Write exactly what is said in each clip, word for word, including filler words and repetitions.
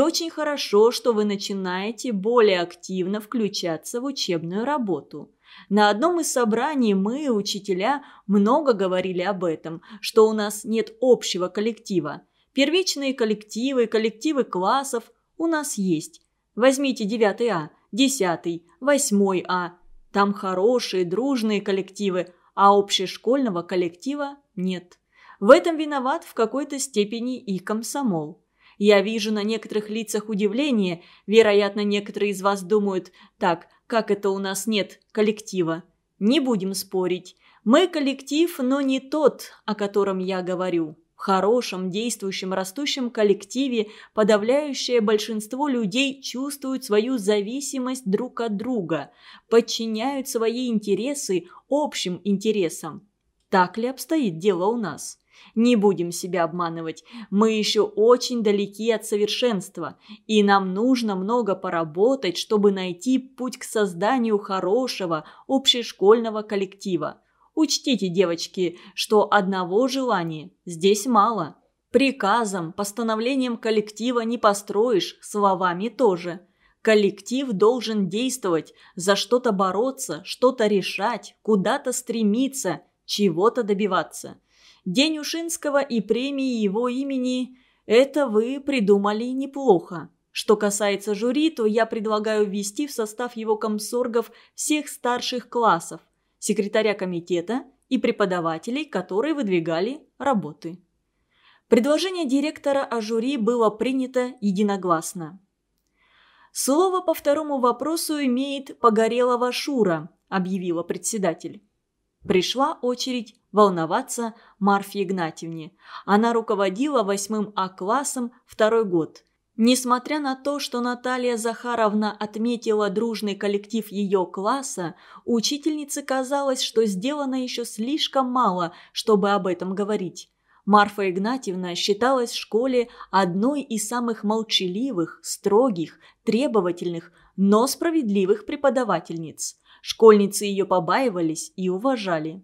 очень хорошо, что вы начинаете более активно включаться в учебную работу. На одном из собраний мы, учителя, много говорили об этом, что у нас нет общего коллектива. Первичные коллективы, коллективы классов у нас есть. Возьмите девятый А, десятый, восьмой А. Там хорошие, дружные коллективы, а общешкольного коллектива нет. В этом виноват в какой-то степени и комсомол. Я вижу на некоторых лицах удивление. Вероятно, некоторые из вас думают: так, как это у нас нет коллектива? Не будем спорить. Мы коллектив, но не тот, о котором я говорю. В хорошем, действующем, растущем коллективе подавляющее большинство людей чувствуют свою зависимость друг от друга, подчиняют свои интересы общим интересам. Так ли обстоит дело у нас? Не будем себя обманывать, мы еще очень далеки от совершенства, и нам нужно много поработать, чтобы найти путь к созданию хорошего общешкольного коллектива. Учтите, девочки, что одного желания здесь мало. Приказом, постановлением коллектива не построишь, словами тоже. Коллектив должен действовать, за что-то бороться, что-то решать, куда-то стремиться, чего-то добиваться. День Ушинского и премии его имени – это вы придумали неплохо. Что касается жюри, то я предлагаю ввести в состав его комсоргов всех старших классов, секретаря комитета и преподавателей, которые выдвигали работы. Предложение директора о жюри было принято единогласно. «Слово по второму вопросу имеет Погорелова Шура», – объявила председатель. Пришла очередь волноваться Марфе Игнатьевне. Она руководила восьмым А-классом второй год. Несмотря на то, что Наталья Захаровна отметила дружный коллектив ее класса, учительнице казалось, что сделано еще слишком мало, чтобы об этом говорить. Марфа Игнатьевна считалась в школе одной из самых молчаливых, строгих, требовательных, но справедливых преподавательниц. Школьницы ее побаивались и уважали.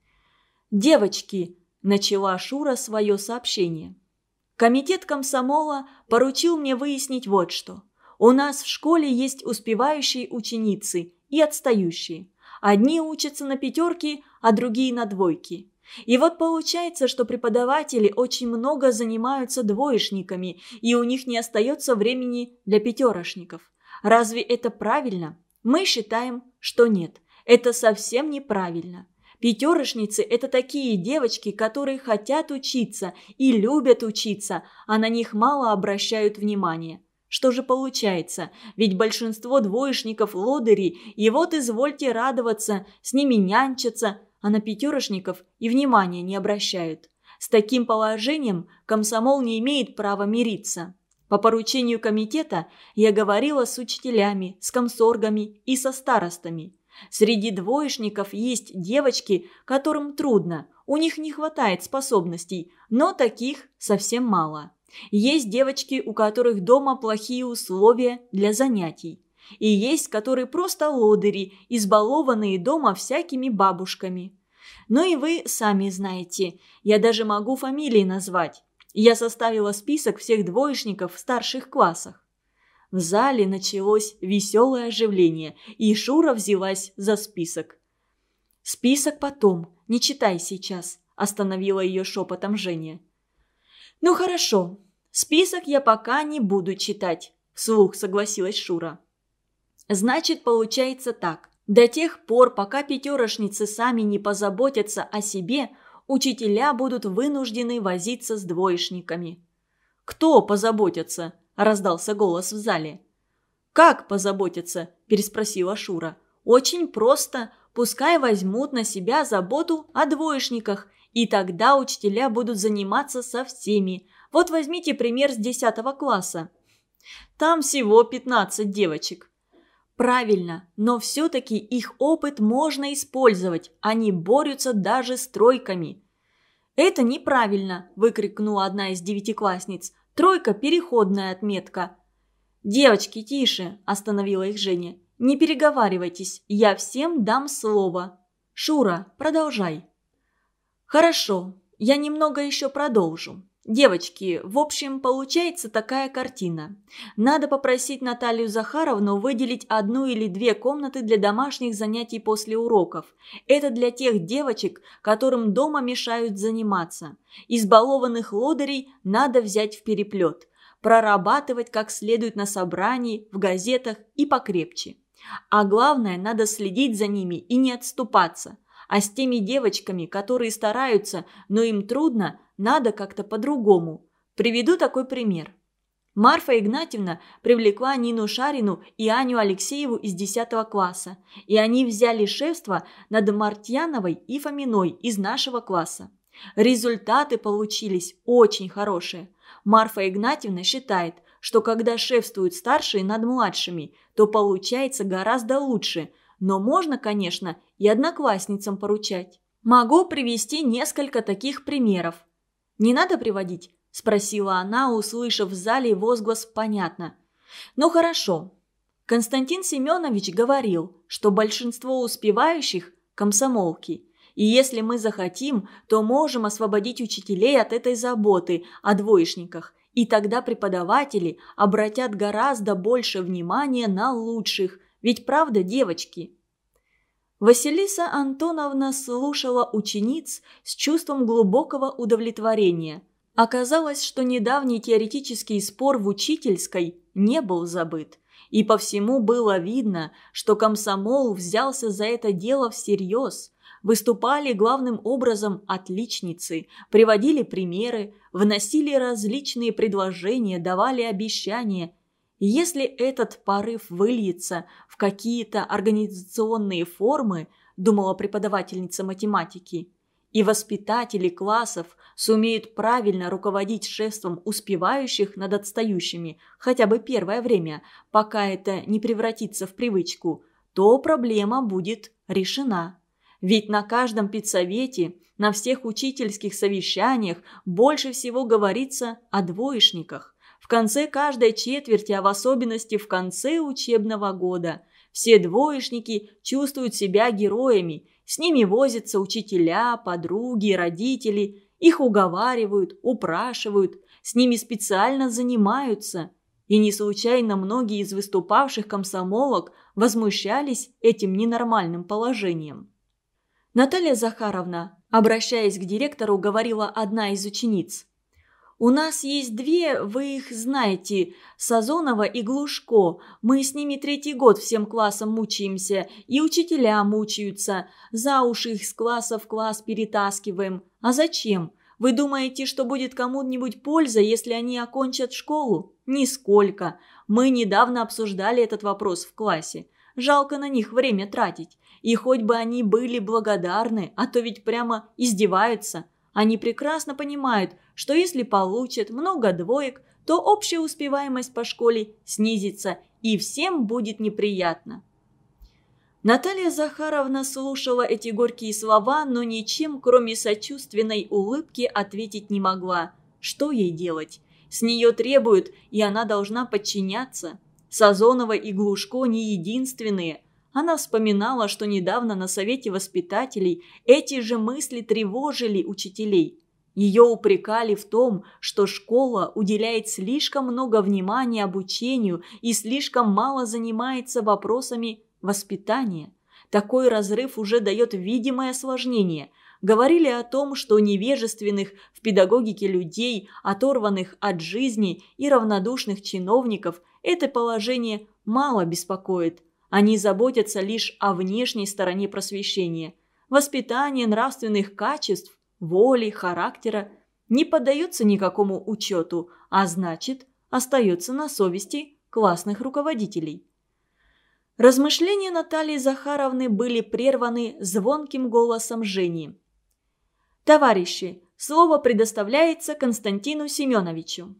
«Девочки», – начала Шура свое сообщение, – «комитет комсомола поручил мне выяснить вот что. У нас в школе есть успевающие ученицы и отстающие. Одни учатся на пятерки, а другие на двойки. И вот получается, что преподаватели очень много занимаются двоечниками, и у них не остается времени для пятерошников. Разве это правильно? Мы считаем, что нет. Это совсем неправильно. Пятерошницы – это такие девочки, которые хотят учиться и любят учиться, а на них мало обращают внимания. Что же получается? Ведь большинство двоечников – лодыри, и вот извольте радоваться, с ними нянчатся, а на пятерошников и внимания не обращают. С таким положением комсомол не имеет права мириться. По поручению комитета я говорила с учителями, с комсоргами и со старостами. Среди двоечников есть девочки, которым трудно, у них не хватает способностей, но таких совсем мало. Есть девочки, у которых дома плохие условия для занятий. И есть, которые просто лодыри, избалованные дома всякими бабушками. Ну и вы сами знаете, я даже могу фамилии назвать. Я составила список всех двоечников в старших классах. В зале началось веселое оживление, и Шура взялась за список. «Список потом, не читай сейчас», – остановила ее шепотом Женя. «Ну хорошо, список я пока не буду читать», – вслух согласилась Шура. «Значит, получается так. До тех пор, пока пятерошницы сами не позаботятся о себе, учителя будут вынуждены возиться с двоечниками». «Кто позаботится?» – раздался голос в зале. «Как позаботиться?» – переспросила Шура. «Очень просто. Пускай возьмут на себя заботу о двоечниках, и тогда учителя будут заниматься со всеми. Вот возьмите пример с десятого класса. Там всего пятнадцать девочек». «Правильно, но все-таки их опыт можно использовать. Они борются даже с тройками». «Это неправильно!» – выкрикнула одна из девятиклассниц. «Тройка – переходная отметка». «Девочки, тише!» – остановила их Женя. «Не переговаривайтесь, я всем дам слово. Шура, продолжай». «Хорошо, я немного еще продолжу. Девочки, в общем, получается такая картина. Надо попросить Наталью Захаровну выделить одну или две комнаты для домашних занятий после уроков. Это для тех девочек, которым дома мешают заниматься. Избалованных лодырей надо взять в переплет. Прорабатывать как следует на собрании, в газетах и покрепче. А главное, надо следить за ними и не отступаться. А с теми девочками, которые стараются, но им трудно, надо как-то по-другому. Приведу такой пример. Марфа Игнатьевна привлекла Нину Шарину и Аню Алексееву из десятого класса, и они взяли шефство над Мартьяновой и Фоминой из нашего класса. Результаты получились очень хорошие. Марфа Игнатьевна считает, что когда шефствуют старшие над младшими, то получается гораздо лучше, но можно, конечно, и одноклассницам поручать. Могу привести несколько таких примеров. «Не надо приводить?» – спросила она, услышав в зале возглас «понятно». «Ну хорошо». Константин Семенович говорил, что большинство успевающих – комсомолки. И если мы захотим, то можем освободить учителей от этой заботы о двоечниках. И тогда преподаватели обратят гораздо больше внимания на лучших. Ведь правда, девочки? Василиса Антоновна слушала учениц с чувством глубокого удовлетворения. Оказалось, что недавний теоретический спор в учительской не был забыт. И по всему было видно, что комсомол взялся за это дело всерьез. Выступали главным образом отличницы, приводили примеры, вносили различные предложения, давали обещания. Если этот порыв выльется в какие-то организационные формы, думала преподавательница математики, и воспитатели классов сумеют правильно руководить шефством успевающих над отстающими хотя бы первое время, пока это не превратится в привычку, то проблема будет решена. Ведь на каждом педсовете, на всех учительских совещаниях больше всего говорится о двоечниках. В конце каждой четверти, а в особенности в конце учебного года, все двоечники чувствуют себя героями. С ними возятся учителя, подруги, родители. Их уговаривают, упрашивают, с ними специально занимаются. И не случайно многие из выступавших комсомолок возмущались этим ненормальным положением. «Наталья Захаровна», обращаясь к директору, говорила одна из учениц, «у нас есть две, вы их знаете, Сазонова и Глушко. Мы с ними третий год всем классом мучаемся, и учителя мучаются. За уши их с класса в класс перетаскиваем. А зачем? Вы думаете, что будет кому-нибудь польза, если они окончат школу? Нисколько. Мы недавно обсуждали этот вопрос в классе. Жалко на них время тратить. И хоть бы они были благодарны, а то ведь прямо издеваются. Они прекрасно понимают, что если получат много двоек, то общая успеваемость по школе снизится, и всем будет неприятно». Наталья Захаровна слушала эти горькие слова, но ничем, кроме сочувственной улыбки, ответить не могла. Что ей делать? С нее требуют, и она должна подчиняться. Сазонова и Глушко не единственные. Она вспоминала, что недавно на совете воспитателей эти же мысли тревожили учителей. Ее упрекали в том, что школа уделяет слишком много внимания обучению и слишком мало занимается вопросами воспитания. Такой разрыв уже дает видимое осложнение. Говорили о том, что невежественных в педагогике людей, оторванных от жизни и равнодушных чиновников, это положение мало беспокоит. Они заботятся лишь о внешней стороне просвещения. Воспитание нравственных качеств, воли, характера не поддается никакому учету, а значит, остается на совести классных руководителей. Размышления Натальи Захаровны были прерваны звонким голосом Жени. «Товарищи, слово предоставляется Константину Семеновичу».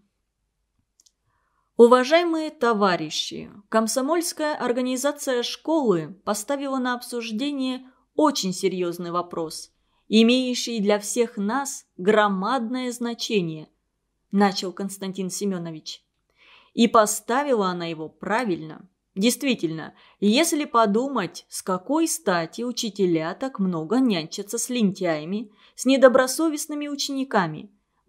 Уважаемые товарищи, комсомольская организация школы поставила на обсуждение очень серьезный вопрос, имеющий для всех нас громадное значение, начал Константин Семенович. И поставила она его правильно. Действительно, если подумать, с какой стати учителя так много нянчатся с лентяями, с недобросовестными учениками,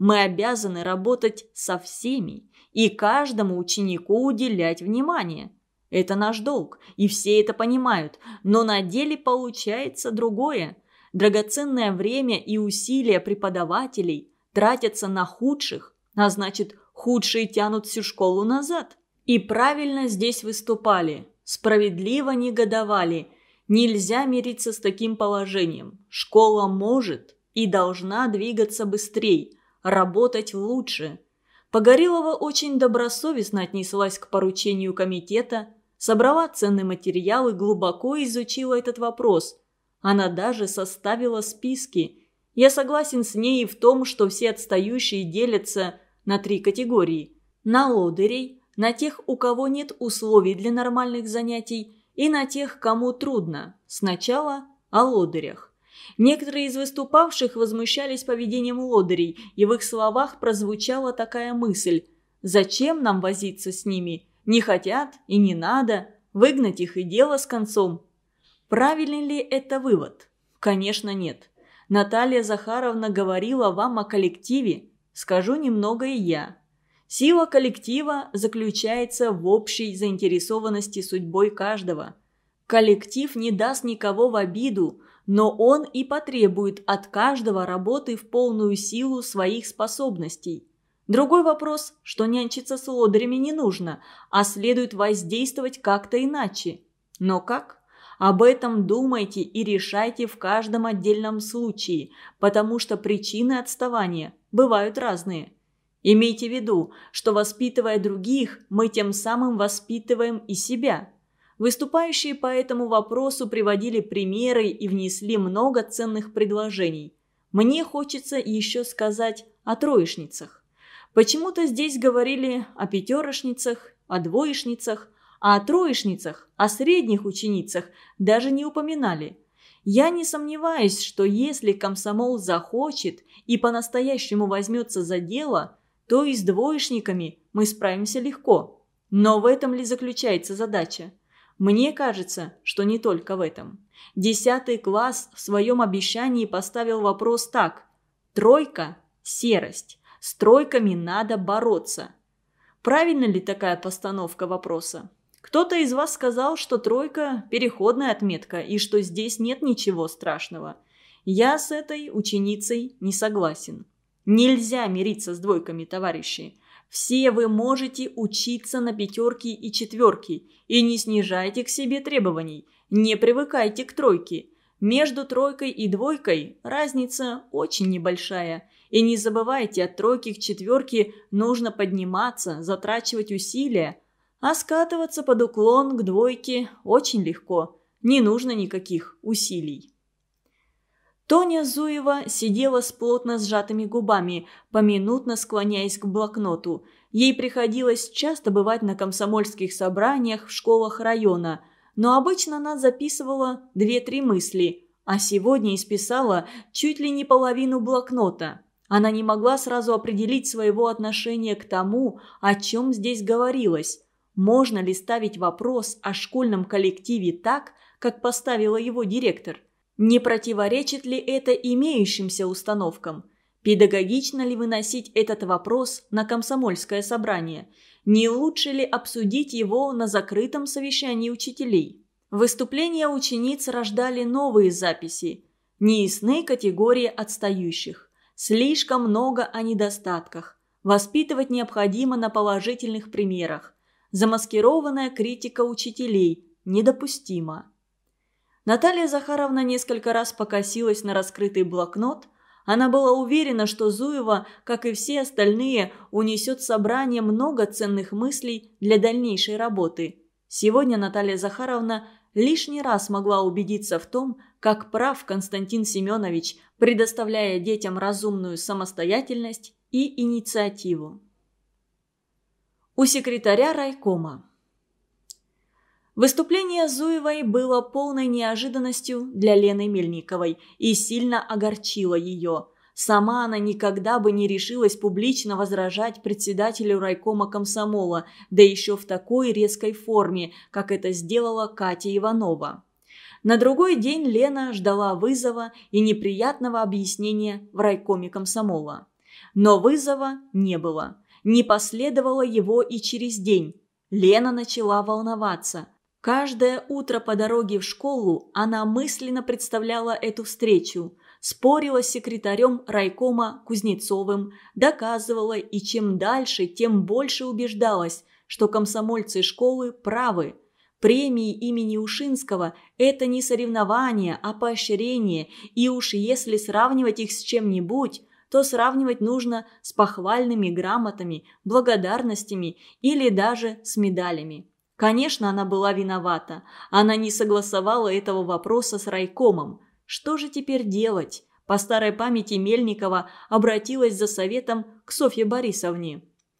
Мы обязаны работать со всеми и каждому ученику уделять внимание. Это наш долг, и все это понимают, но на деле получается другое. Драгоценное время и усилия преподавателей тратятся на худших, а значит, худшие тянут всю школу назад. И правильно здесь выступали, справедливо негодовали. Нельзя мириться с таким положением. Школа может и должна двигаться быстрее, работать лучше. Погорелова очень добросовестно отнеслась к поручению комитета, собрала ценный материал и глубоко изучила этот вопрос. Она даже составила списки. Я согласен с ней в том, что все отстающие делятся на три категории. На лодырей, на тех, у кого нет условий для нормальных занятий, и на тех, кому трудно. Сначала о лодырях. Некоторые из выступавших возмущались поведением лодырей, и в их словах прозвучала такая мысль: «Зачем нам возиться с ними? Не хотят и не надо. Выгнать их и дело с концом». Правильный ли это вывод? Конечно, нет. Наталья Захаровна говорила вам о коллективе. Скажу немного и я. Сила коллектива заключается в общей заинтересованности судьбой каждого. Коллектив не даст никого в обиду, но он и потребует от каждого работы в полную силу своих способностей. Другой вопрос, что нянчиться с лодырями не нужно, а следует воздействовать как-то иначе. Но как? Об этом думайте и решайте в каждом отдельном случае, потому что причины отставания бывают разные. Имейте в виду, что, воспитывая других, мы тем самым воспитываем и себя. Выступающие по этому вопросу приводили примеры и внесли много ценных предложений. Мне хочется еще сказать о троечницах. Почему-то здесь говорили о пятерошницах, о двоечницах, а о троечницах, о средних ученицах даже не упоминали. Я не сомневаюсь, что если комсомол захочет и по-настоящему возьмется за дело, то и с двоечниками мы справимся легко. Но в этом ли заключается задача? Мне кажется, что не только в этом. Десятый класс в своем обещании поставил вопрос так: тройка – серость, с тройками надо бороться. Правильна ли такая постановка вопроса? Кто-то из вас сказал, что тройка – переходная отметка и что здесь нет ничего страшного. Я с этой ученицей не согласен. Нельзя мириться с двойками, товарищи. Все вы можете учиться на пятерки и четверки, и не снижайте к себе требований, не привыкайте к тройке. Между тройкой и двойкой разница очень небольшая. И не забывайте, от тройки к четверке нужно подниматься, затрачивать усилия, а скатываться под уклон к двойке очень легко, не нужно никаких усилий. Тоня Зуева сидела с плотно сжатыми губами, поминутно склоняясь к блокноту. Ей приходилось часто бывать на комсомольских собраниях в школах района, но обычно она записывала две-три мысли, а сегодня исписала чуть ли не половину блокнота. Она не могла сразу определить своего отношения к тому, о чем здесь говорилось. Можно ли ставить вопрос о школьном коллективе так, как поставила его директор? Не противоречит ли это имеющимся установкам? Педагогично ли выносить этот вопрос на комсомольское собрание? Не лучше ли обсудить его на закрытом совещании учителей? Выступления учениц рождали новые записи. Неясны категории отстающих. Слишком много о недостатках. Воспитывать необходимо на положительных примерах. Замаскированная критика учителей недопустима. Наталья Захаровна несколько раз покосилась на раскрытый блокнот. Она была уверена, что Зуева, как и все остальные, унесет в собрание много ценных мыслей для дальнейшей работы. Сегодня Наталья Захаровна лишний раз могла убедиться в том, как прав Константин Семенович, предоставляя детям разумную самостоятельность и инициативу. У секретаря райкома. Выступление Зуевой было полной неожиданностью для Лены Мельниковой и сильно огорчило ее. Сама она никогда бы не решилась публично возражать председателю райкома комсомола, да еще в такой резкой форме, как это сделала Катя Иванова. На другой день Лена ждала вызова и неприятного объяснения в райкоме комсомола. Но вызова не было. Не последовало его и через день. Лена начала волноваться. Каждое утро по дороге в школу она мысленно представляла эту встречу, спорила с секретарем райкома Кузнецовым, доказывала и чем дальше, тем больше убеждалась, что комсомольцы школы правы. Премии имени Ушинского – это не соревнование, а поощрение, и уж если сравнивать их с чем-нибудь, то сравнивать нужно с похвальными грамотами, благодарностями или даже с медалями. Конечно, она была виновата. Она не согласовала этого вопроса с райкомом. Что же теперь делать? По старой памяти Мельникова обратилась за советом к Софье Борисовне.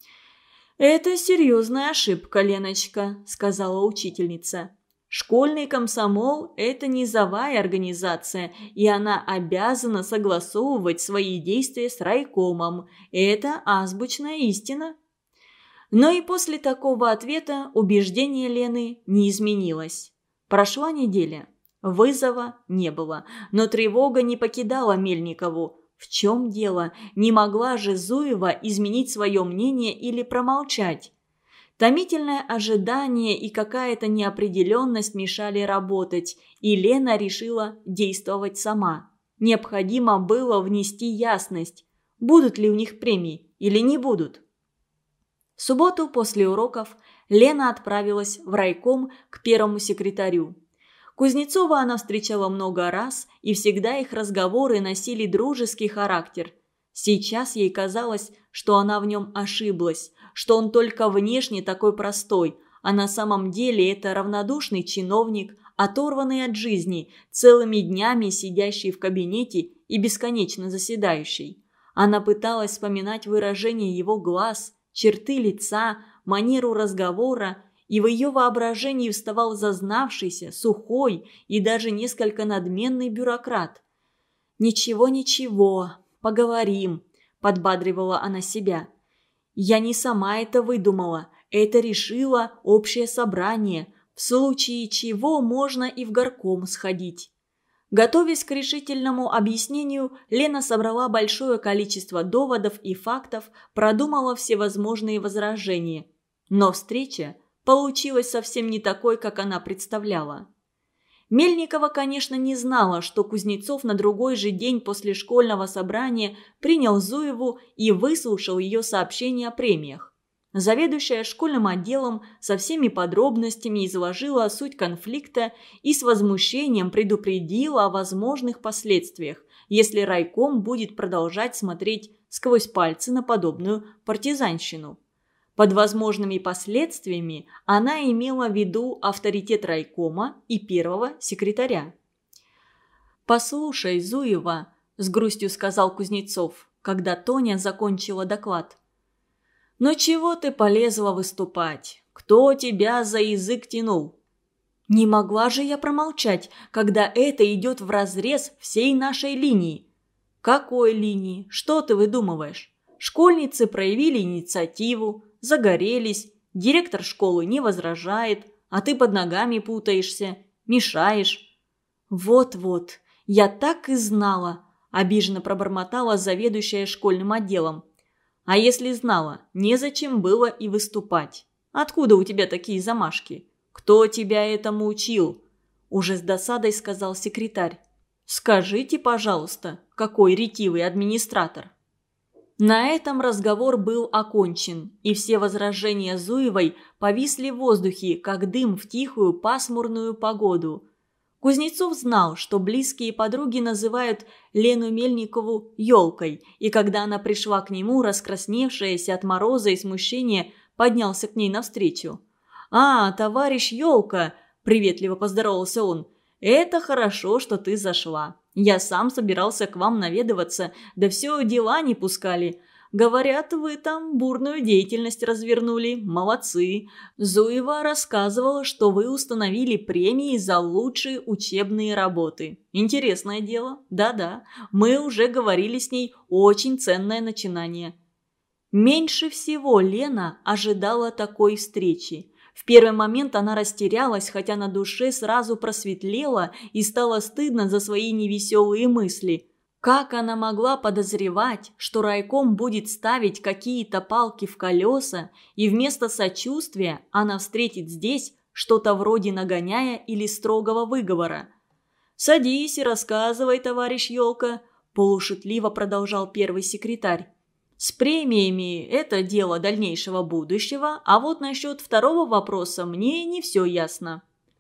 «Это серьезная ошибка, Леночка», – сказала учительница. «Школьный комсомол – это низовая организация, и она обязана согласовывать свои действия с райкомом. Это азбучная истина». Но и после такого ответа убеждение Лены не изменилось. Прошла неделя. Вызова не было, но тревога не покидала Мельникову. В чем дело? Не могла же Зуева изменить свое мнение или промолчать? Томительное ожидание и какая-то неопределенность мешали работать, и Лена решила действовать сама. Необходимо было внести ясность, будут ли у них премии или не будут. В субботу после уроков Лена отправилась в райком к первому секретарю. Кузнецова она встречала много раз, и всегда их разговоры носили дружеский характер. Сейчас ей казалось, что она в нем ошиблась, что он только внешне такой простой, а на самом деле это равнодушный чиновник, оторванный от жизни, целыми днями сидящий в кабинете и бесконечно заседающий. Она пыталась вспоминать выражение его глаз, черты лица, манеру разговора, и в ее воображении вставал зазнавшийся, сухой и даже несколько надменный бюрократ. «Ничего, ничего, поговорим», – подбадривала она себя. «Я не сама это выдумала, это решило общее собрание, в случае чего можно и в горком сходить». Готовясь к решительному объяснению, Лена собрала большое количество доводов и фактов, продумала всевозможные возражения. Но встреча получилась совсем не такой, как она представляла. Мельникова, конечно, не знала, что Кузнецов на другой же день после школьного собрания принял Зуеву и выслушал ее сообщение о премиях. Заведующая школьным отделом со всеми подробностями изложила суть конфликта и с возмущением предупредила о возможных последствиях, если райком будет продолжать смотреть сквозь пальцы на подобную партизанщину. Под возможными последствиями она имела в виду авторитет райкома и первого секретаря. «Послушай, Зуева», – с грустью сказал Кузнецов, когда Тоня закончила доклад. «Ну чего ты полезла выступать? Кто тебя за язык тянул?» «Не могла же я промолчать, когда это идет вразрез всей нашей линии». «Какой линии? Что ты выдумываешь? Школьницы проявили инициативу, загорелись, директор школы не возражает, а ты под ногами путаешься, мешаешь». «Вот-вот, я так и знала», – обиженно пробормотала заведующая школьным отделом. «А если знала, незачем было и выступать. Откуда у тебя такие замашки? Кто тебя этому учил?» Уже с досадой сказал секретарь. «Скажите, пожалуйста, какой ретивый администратор». На этом разговор был окончен, и все возражения Зуевой повисли в воздухе, как дым в тихую пасмурную погоду. Кузнецов знал, что близкие подруги называют Лену Мельникову «елкой», и когда она пришла к нему, раскрасневшаяся от мороза и смущения, поднялся к ней навстречу. «А, товарищ елка!» – приветливо поздоровался он. «Это хорошо, что ты зашла. Я сам собирался к вам наведываться, да все дела не пускали. Говорят, вы там бурную деятельность развернули. Молодцы. Зуева рассказывала, что вы установили премии за лучшие учебные работы. Интересное дело. Да-да, мы уже говорили с ней, очень ценное начинание». Меньше всего Лена ожидала такой встречи. В первый момент она растерялась, хотя на душе сразу просветлело и стало стыдно за свои невеселые мысли. Как она могла подозревать, что райком будет ставить какие-то палки в колеса, и вместо сочувствия она встретит здесь что-то вроде нагоняя или строгого выговора? «Садись и рассказывай, товарищ Ёлка», – полушутливо продолжал первый секретарь. «С премиями это дело дальнейшего будущего, а вот насчет второго вопроса мне не все ясно».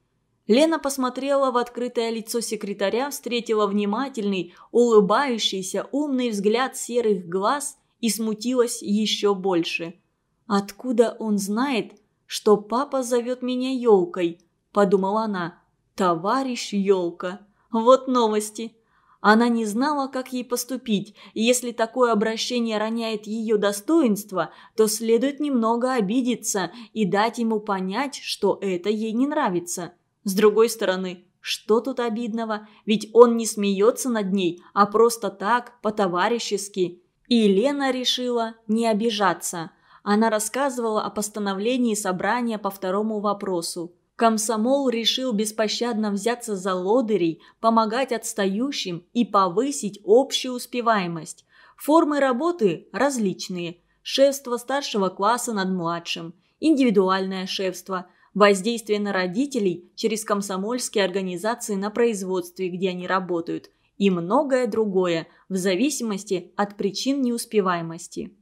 Лена посмотрела в открытое лицо секретаря, встретила внимательный, улыбающийся, умный взгляд серых глаз и смутилась еще больше. «Откуда он знает, что папа зовет меня Ёлкой?» – подумала она. «Товарищ Ёлка. Вот новости». Она не знала, как ей поступить, и если такое обращение роняет ее достоинство, то следует немного обидеться и дать ему понять, что это ей не нравится. С другой стороны, что тут обидного? Ведь он не смеется над ней, а просто так, по-товарищески. И Лена решила не обижаться. Она рассказывала о постановлении собрания по второму вопросу. Комсомол решил беспощадно взяться за лодырей, помогать отстающим и повысить общую успеваемость. Формы работы различные. Шефство старшего класса над младшим, индивидуальное шефство, воздействие на родителей через комсомольские организации на производстве, где они работают, и многое другое, в зависимости от причин неуспеваемости.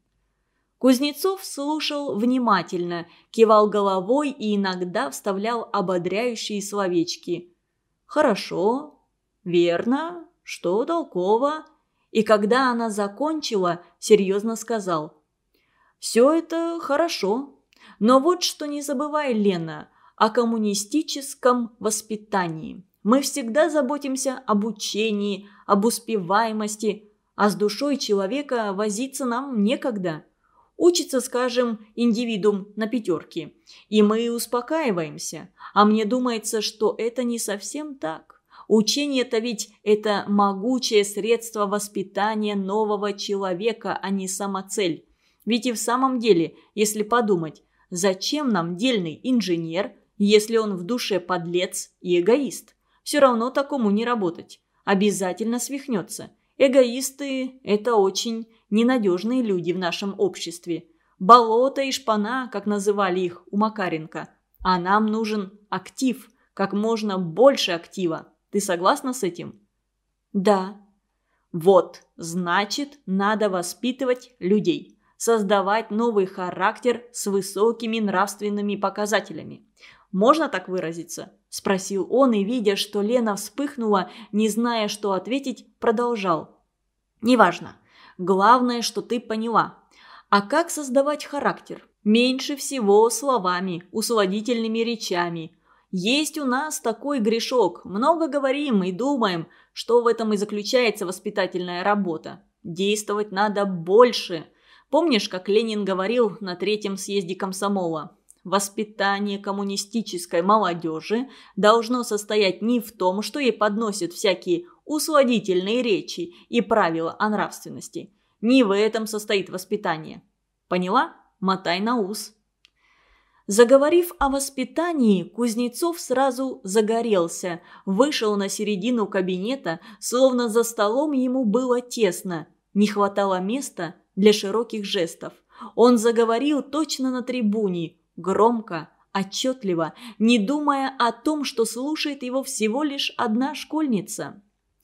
Кузнецов слушал внимательно, кивал головой и иногда вставлял ободряющие словечки. «Хорошо», «верно», «что толково». И когда она закончила, серьезно сказал: «Все это хорошо, но вот что не забывай, Лена, о коммунистическом воспитании. Мы всегда заботимся об учении, об успеваемости, а с душой человека возиться нам некогда. Учится, скажем, индивидуум на пятерке, и мы успокаиваемся. А мне думается, что это не совсем так. Учение-то ведь это могучее средство воспитания нового человека, а не самоцель. Ведь и в самом деле, если подумать, зачем нам дельный инженер, если он в душе подлец и эгоист? Все равно такому не работать. Обязательно свихнется. Эгоисты – это очень ненадежные люди в нашем обществе. Болото и шпана, как называли их у Макаренко. А нам нужен актив, как можно больше актива. Ты согласна с этим? Да. Вот, значит, надо воспитывать людей. Создавать новый характер с высокими нравственными показателями. Можно так выразиться?» – спросил он, и, видя, что Лена вспыхнула, не зная, что ответить, продолжал. «Неважно. Главное, что ты поняла. А как создавать характер? Меньше всего словами, усладительными речами. Есть у нас такой грешок. Много говорим и думаем, что в этом и заключается воспитательная работа. Действовать надо больше. Помнишь, как Ленин говорил на третьем съезде комсомола? Воспитание коммунистической молодежи должно состоять не в том, что ей подносят всякие усладительные речи и правила о нравственности. Не в этом состоит воспитание. Поняла? Мотай на ус». Заговорив о воспитании, Кузнецов сразу загорелся, вышел на середину кабинета, словно за столом ему было тесно, не хватало места для широких жестов. Он заговорил точно на трибуне, громко, отчетливо, не думая о том, что слушает его всего лишь одна школьница.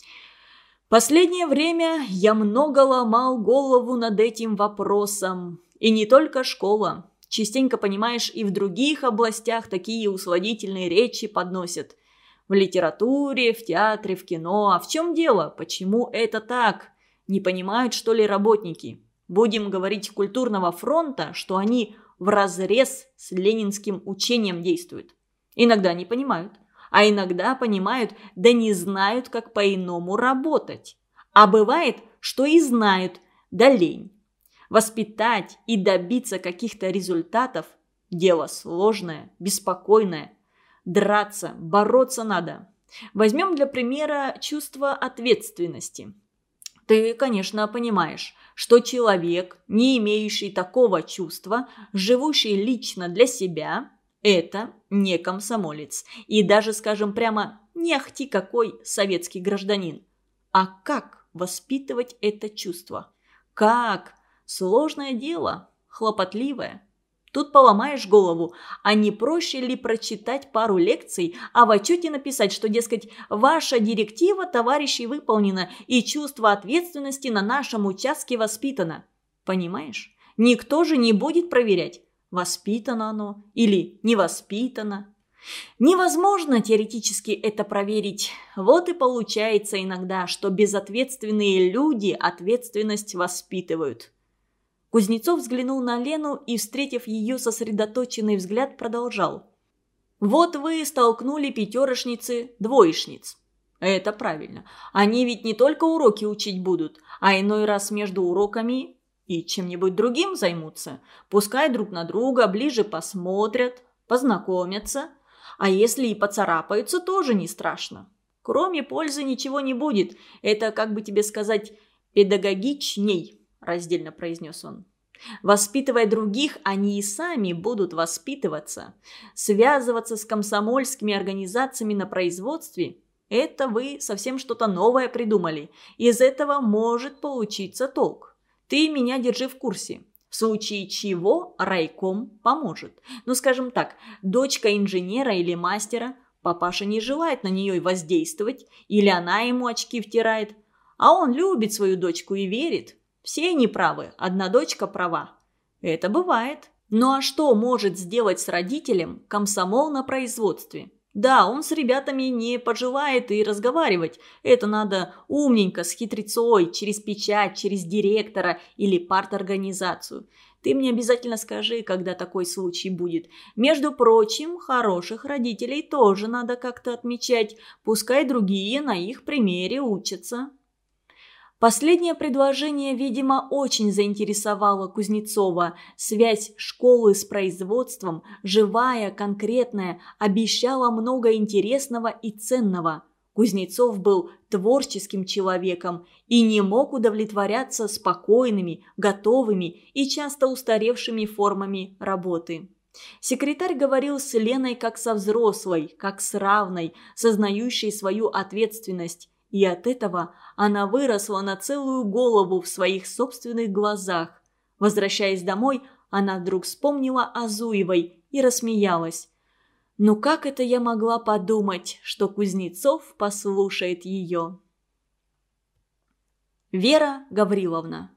«Последнее время я много ломал голову над этим вопросом. И не только школа. Частенько, понимаешь, и в других областях такие усладительные речи подносят. В литературе, в театре, в кино. А в чем дело? Почему это так? Не понимают, что ли, работники? Будем говорить культурного фронта, что они вразрез с ленинским учением действуют. Иногда не понимают, а иногда понимают, да не знают, как по-иному работать. А бывает, что и знают, да лень. Воспитать и добиться каких-то результатов – дело сложное, беспокойное. Драться, бороться надо. Возьмем для примера чувство ответственности. Ты, конечно, понимаешь, что человек, не имеющий такого чувства, живущий лично для себя, это не комсомолец. И даже, скажем прямо, не ахти какой советский гражданин. А как воспитывать это чувство. Как? Сложное дело, хлопотливое. Тут поломаешь голову, а не проще ли прочитать пару лекций, а в отчете написать, что, дескать, ваша директива, товарищи, выполнена, и чувство ответственности на нашем участке воспитано. Понимаешь? Никто же не будет проверять, воспитано оно или не воспитано. Невозможно теоретически это проверить. Вот и получается иногда, что безответственные люди ответственность воспитывают. Кузнецов взглянул на Лену и, встретив ее сосредоточенный взгляд, продолжал. «Вот вы столкнули пятерошницы двоечниц. Это правильно. Они ведь не только уроки учить будут, а иной раз между уроками и чем-нибудь другим займутся. Пускай друг на друга ближе посмотрят, познакомятся. А если и поцарапаются, тоже не страшно. Кроме пользы ничего не будет. Это, как бы тебе сказать, педагогичней», – раздельно произнес он. «Воспитывая других, они и сами будут воспитываться. Связываться с комсомольскими организациями на производстве – это вы совсем что-то новое придумали. Из этого может получиться толк. Ты меня держи в курсе. В случае чего райком поможет. Ну, скажем так, дочка инженера или мастера, папаша не желает на нее воздействовать, или она ему очки втирает, а он любит свою дочку и верит. Все неправы, одна дочка права. Это бывает. Ну а что может сделать с родителем комсомол на производстве? Да, он с ребятами не пожелает и разговаривать. Это надо умненько, с хитрецой, через печать, через директора или парторганизацию. Ты мне обязательно скажи, когда такой случай будет. Между прочим, хороших родителей тоже надо как-то отмечать. Пускай другие на их примере учатся». Последнее предложение, видимо, очень заинтересовало Кузнецова. Связь школы с производством, живая, конкретная, обещала много интересного и ценного. Кузнецов был творческим человеком и не мог удовлетворяться спокойными, готовыми и часто устаревшими формами работы. Секретарь говорил с Леной как со взрослой, как с равной, сознающей свою ответственность. И от этого она выросла на целую голову в своих собственных глазах. Возвращаясь домой, она вдруг вспомнила о Зуевой и рассмеялась. Ну как это я могла подумать, что Кузнецов послушает ее? Вера Гавриловна.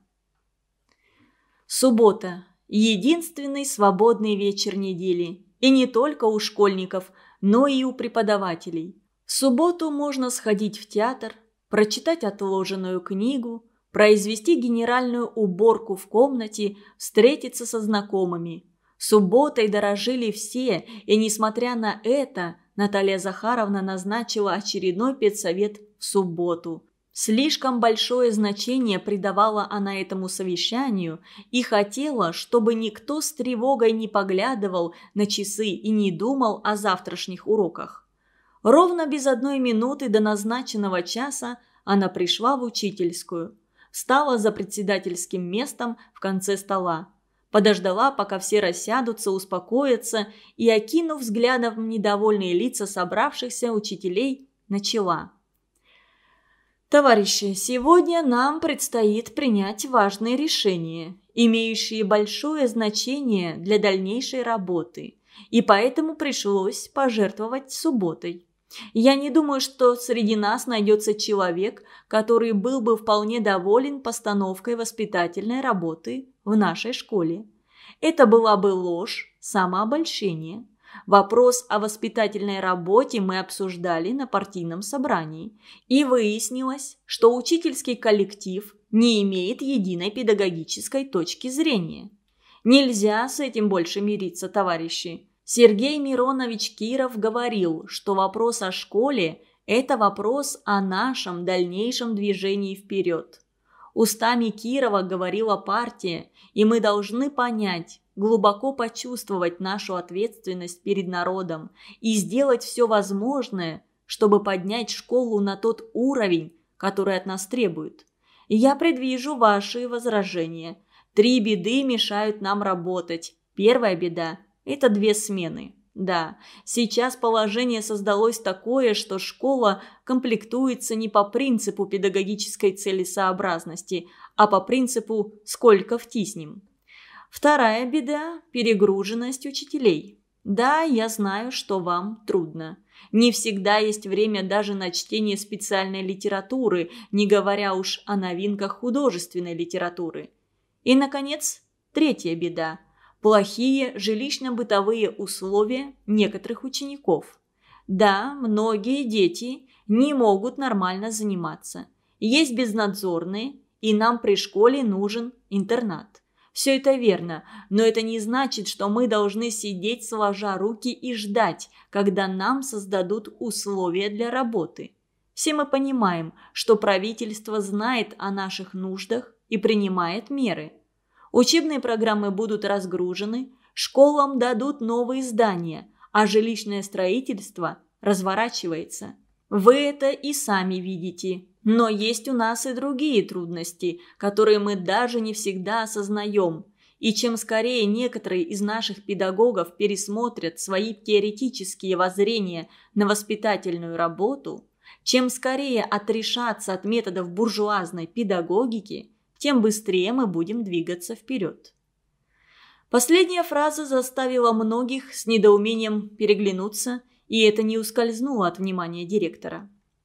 Суббота. Единственный свободный вечер недели. И не только у школьников, но и у преподавателей. В субботу можно сходить в театр, прочитать отложенную книгу, произвести генеральную уборку в комнате, встретиться со знакомыми. Субботой дорожили все, и, несмотря на это, Наталья Захаровна назначила очередной педсовет в субботу. Слишком большое значение придавала она этому совещанию и хотела, чтобы никто с тревогой не поглядывал на часы и не думал о завтрашних уроках. Ровно без одной минуты до назначенного часа она пришла в учительскую. Встала за председательским местом в конце стола. Подождала, пока все рассядутся, успокоятся, и, окинув взглядом недовольные лица собравшихся учителей, начала. «Товарищи, сегодня нам предстоит принять важные решения, имеющие большое значение для дальнейшей работы, и поэтому пришлось пожертвовать субботой. Я не думаю, что среди нас найдется человек, который был бы вполне доволен постановкой воспитательной работы в нашей школе. Это была бы ложь, самообольщение. Вопрос о воспитательной работе мы обсуждали на партийном собрании, и выяснилось, что учительский коллектив не имеет единой педагогической точки зрения. Нельзя с этим больше мириться, товарищи. Сергей Миронович Киров говорил, что вопрос о школе – это вопрос о нашем дальнейшем движении вперед. Устами Кирова говорила партия, и мы должны понять, глубоко почувствовать нашу ответственность перед народом и сделать все возможное, чтобы поднять школу на тот уровень, который от нас требует. Я предвижу ваши возражения. Три беды мешают нам работать. Первая беда – это две смены. Да, сейчас положение создалось такое, что школа комплектуется не по принципу педагогической целесообразности, а по принципу «сколько втиснем». Вторая беда – перегруженность учителей. Да, я знаю, что вам трудно. Не всегда есть время даже на чтение специальной литературы, не говоря уж о новинках художественной литературы. И, наконец, третья беда – плохие жилищно-бытовые условия некоторых учеников. Да, многие дети не могут нормально заниматься. Есть безнадзорные, и нам при школе нужен интернат. Все это верно, но это не значит, что мы должны сидеть сложа руки и ждать, когда нам создадут условия для работы. Все мы понимаем, что правительство знает о наших нуждах и принимает меры. Учебные программы будут разгружены, школам дадут новые здания, а жилищное строительство разворачивается. Вы это и сами видите. Но есть у нас и другие трудности, которые мы даже не всегда осознаем. И чем скорее некоторые из наших педагогов пересмотрят свои теоретические воззрения на воспитательную работу, чем скорее отрешатся от методов буржуазной педагогики, тем быстрее мы будем двигаться вперед. Последняя фраза заставила многих с недоумением переглянуться, и это не ускользнуло от внимания директора.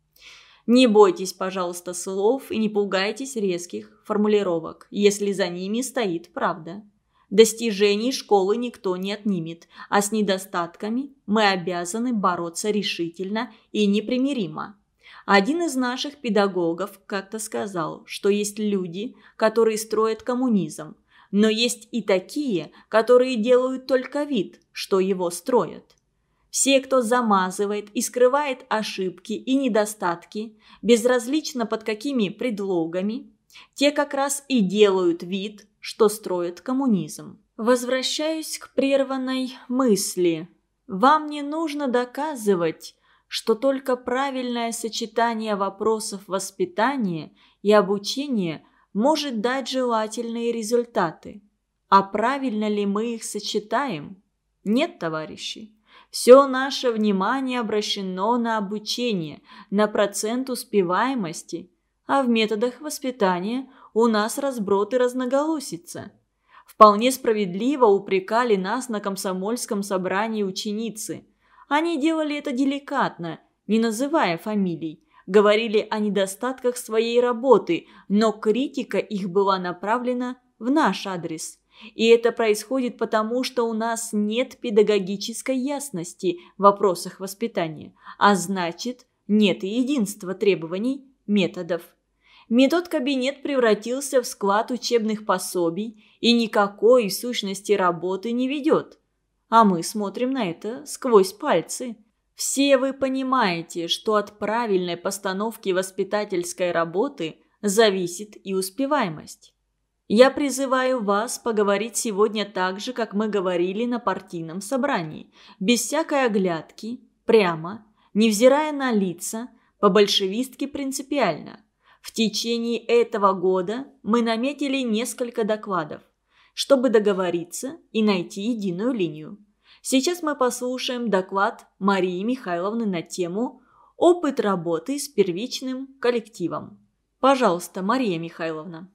Не бойтесь, пожалуйста, слов и не пугайтесь резких формулировок, если за ними стоит правда. Достижений школы никто не отнимет, а с недостатками мы обязаны бороться решительно и непримиримо. Один из наших педагогов как-то сказал, что есть люди, которые строят коммунизм, но есть и такие, которые делают только вид, что его строят. Все, кто замазывает и скрывает ошибки и недостатки, безразлично под какими предлогами, те как раз и делают вид, что строят коммунизм. Возвращаюсь к прерванной мысли. Вам не нужно доказывать, что только правильное сочетание вопросов воспитания и обучения может дать желательные результаты. А правильно ли мы их сочетаем? Нет, товарищи. Все наше внимание обращено на обучение, на процент успеваемости, а в методах воспитания у нас разброд и разноголосица. Вполне справедливо упрекали нас на комсомольском собрании ученицы. Они делали это деликатно, не называя фамилий, говорили о недостатках своей работы, но критика их была направлена в наш адрес. И это происходит потому, что у нас нет педагогической ясности в вопросах воспитания, а значит, нет и единства требований, методов. Метод-кабинет превратился в склад учебных пособий и никакой в сущности работы не ведет. А мы смотрим на это сквозь пальцы. Все вы понимаете, что от правильной постановки воспитательской работы зависит и успеваемость. Я призываю вас поговорить сегодня так же, как мы говорили на партийном собрании, без всякой оглядки, прямо, невзирая на лица, по-большевистски принципиально. В течение этого года мы наметили несколько докладов, чтобы договориться и найти единую линию. Сейчас мы послушаем доклад Марии Михайловны на тему «Опыт работы с первичным коллективом». Пожалуйста, Мария Михайловна.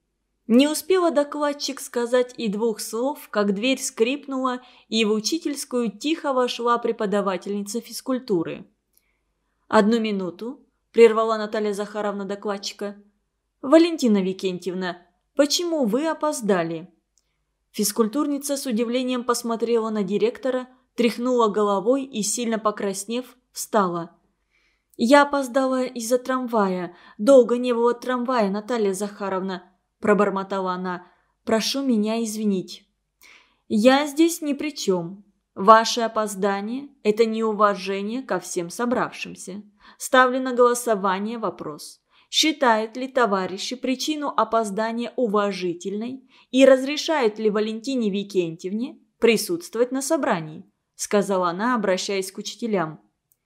Не успела докладчик сказать и двух слов, как дверь скрипнула, и в учительскую тихо вошла преподавательница физкультуры. «Одну минуту», – прервала Наталья Захаровна докладчика. «Валентина Викентьевна, почему вы опоздали?» Физкультурница с удивлением посмотрела на директора, тряхнула головой и, сильно покраснев, встала. «Я опоздала из-за трамвая. Долго не было трамвая, Наталья Захаровна», – пробормотала она. «Прошу меня извинить». «Я здесь ни при чем. Ваше опоздание – это неуважение ко всем собравшимся. Ставлю на голосование вопрос. Считают ли товарищи причину опоздания уважительной и разрешают ли Валентине Викентьевне присутствовать на собрании?» – сказала она, обращаясь к учителям.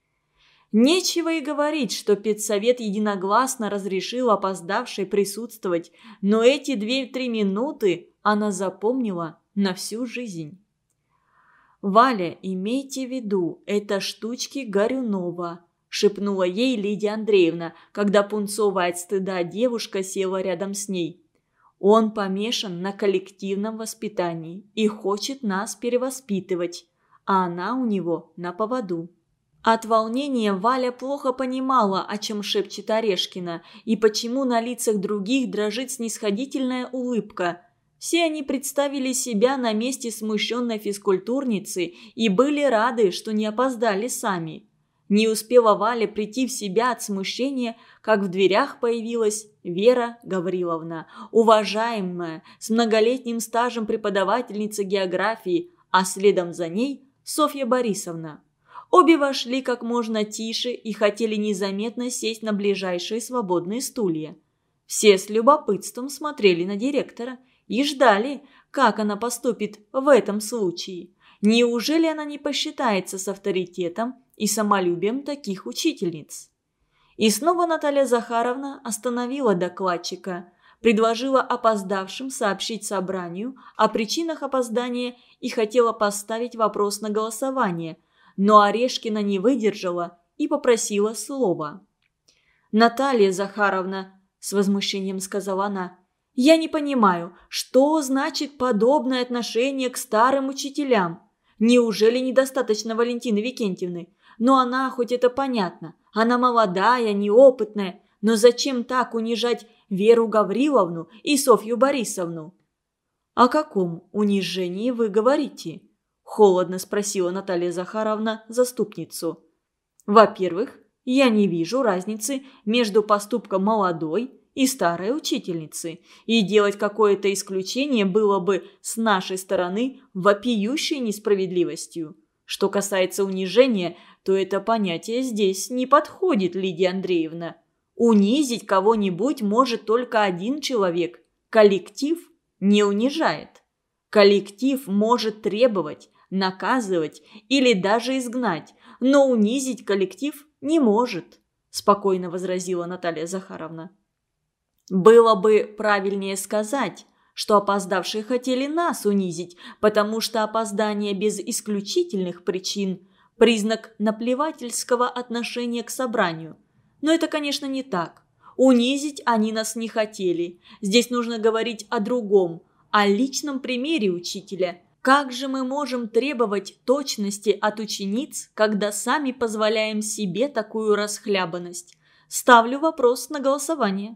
Нечего и говорить, что педсовет единогласно разрешил опоздавшей присутствовать, но эти две-три минуты она запомнила на всю жизнь. «Валя, имейте в виду, это штучки Горюнова», – шепнула ей Лидия Андреевна, когда пунцовая от стыда девушка села рядом с ней. «Он помешан на коллективном воспитании и хочет нас перевоспитывать, а она у него на поводу». От волнения Валя плохо понимала, о чем шепчет Орешкина, и почему на лицах других дрожит снисходительная улыбка. Все они представили себя на месте смущенной физкультурницы и были рады, что не опоздали сами. Не успела Валя прийти в себя от смущения, как в дверях появилась Вера Гавриловна, уважаемая, с многолетним стажем преподавательница географии, а следом за ней Софья Борисовна. Обе вошли как можно тише и хотели незаметно сесть на ближайшие свободные стулья. Все с любопытством смотрели на директора и ждали, как она поступит в этом случае. Неужели она не посчитается с авторитетом и самолюбием таких учительниц? И снова Наталья Захаровна остановила докладчика, предложила опоздавшим сообщить собранию о причинах опоздания и хотела поставить вопрос на голосование, но Орешкина не выдержала и попросила слова. «Наталья Захаровна», – с возмущением сказала она, – «я не понимаю, что значит подобное отношение к старым учителям? Неужели недостаточно Валентины Викентьевны? Но она, хоть это понятно, она молодая, неопытная, но зачем так унижать Веру Гавриловну и Софью Борисовну?» «О каком унижении вы говорите?» – холодно спросила Наталья Захаровна заступницу. «Во-первых, я не вижу разницы между поступком молодой и старой учительницы, и делать какое-то исключение было бы с нашей стороны вопиющей несправедливостью. Что касается унижения, то это понятие здесь не подходит, Лидия Андреевна. Унизить кого-нибудь может только один человек. Коллектив не унижает. Коллектив может требовать, наказывать или даже изгнать, но унизить коллектив не может», – спокойно возразила Наталья Захаровна. «Было бы правильнее сказать, что опоздавшие хотели нас унизить, потому что опоздание без исключительных причин – признак наплевательского отношения к собранию. Но это, конечно, не так. Унизить они нас не хотели. Здесь нужно говорить о другом, о личном примере учителя. Как же мы можем требовать точности от учениц, когда сами позволяем себе такую расхлябанность? Ставлю вопрос на голосование».